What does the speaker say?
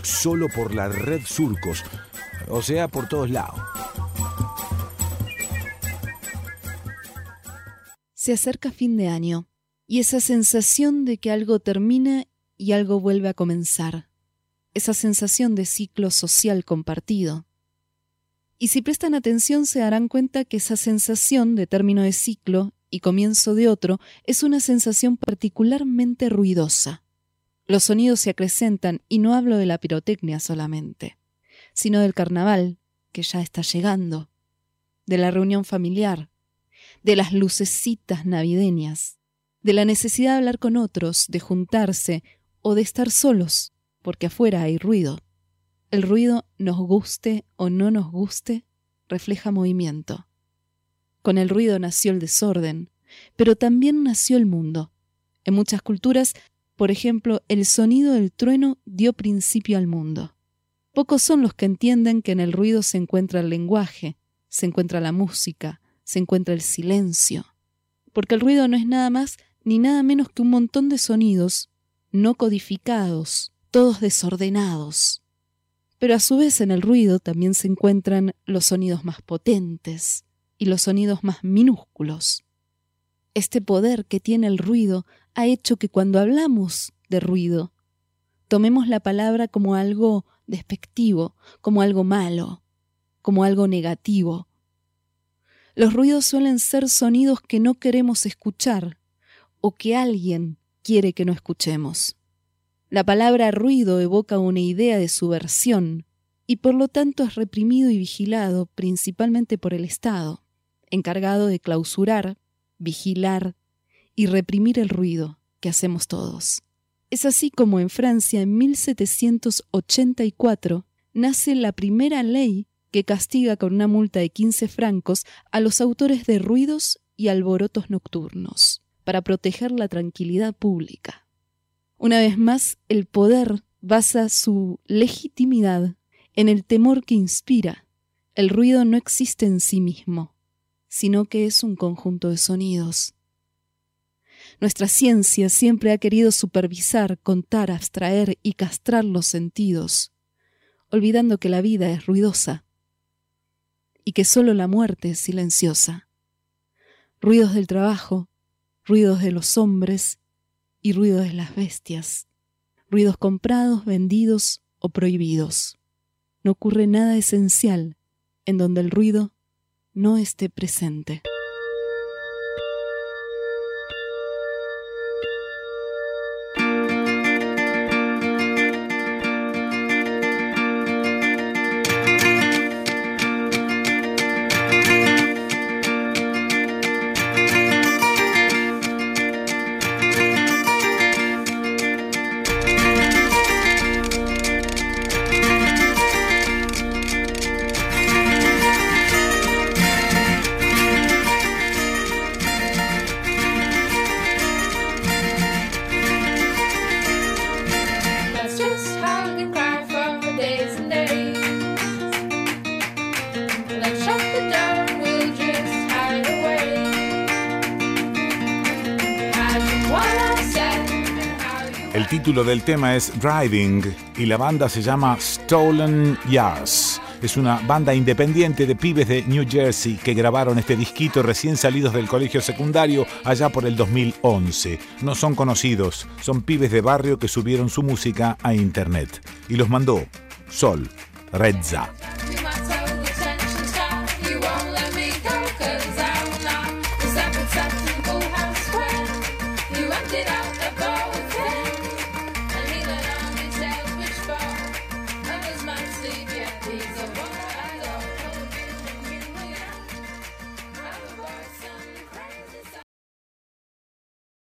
solo por la red Surcos, o sea, por todos lados. Se acerca fin de año y esa sensación de que algo termina y algo vuelve a comenzar. Esa sensación de ciclo social compartido. Y si prestan atención se darán cuenta que esa sensación de término de ciclo y comienzo de otro es una sensación particularmente ruidosa. Los sonidos se acrecentan y no hablo de la pirotecnia solamente, sino del carnaval que ya está llegando, de la reunión familiar, de las lucecitas navideñas, de la necesidad de hablar con otros, de juntarse o de estar solos, porque afuera hay ruido. El ruido, nos guste o no nos guste, refleja movimiento. Con el ruido nació el desorden, pero también nació el mundo. En muchas culturas, por ejemplo, el sonido del trueno dio principio al mundo. Pocos son los que entienden que en el ruido se encuentra el lenguaje, se encuentra la música, se encuentra el silencio. Porque el ruido no es nada más ni nada menos que un montón de sonidos no codificados, todos desordenados. Pero a su vez en el ruido también se encuentran los sonidos más potentes y los sonidos más minúsculos. Este poder que tiene el ruido ha hecho que cuando hablamos de ruido, tomemos la palabra como algo despectivo, como algo malo, como algo negativo. Los ruidos suelen ser sonidos que no queremos escuchar o que alguien quiere que no escuchemos. La palabra ruido evoca una idea de subversión y por lo tanto es reprimido y vigilado principalmente por el Estado, encargado de clausurar, vigilar y reprimir el ruido que hacemos todos. Es así como en Francia en 1784 nace la primera ley que castiga con una multa de 15 francos a los autores de ruidos y alborotos nocturnos, para proteger la tranquilidad pública. Una vez más, el poder basa su legitimidad en el temor que inspira. El ruido no existe en sí mismo, sino que es un conjunto de sonidos. Nuestra ciencia siempre ha querido supervisar, contar, abstraer y castrar los sentidos, olvidando que la vida es ruidosa y que solo la muerte es silenciosa. Ruidos del trabajo, ruidos de los hombres y ruidos de las bestias, ruidos comprados, vendidos o prohibidos. No ocurre nada esencial en donde el ruido no esté presente. El título del tema es Driving y la banda se llama Stolen Yards. Es una banda independiente de pibes de New Jersey que grabaron este disquito recién salidos del colegio secundario allá por el 2011. No son conocidos, son pibes de barrio que subieron su música a internet. Y los mandó Sol Redza.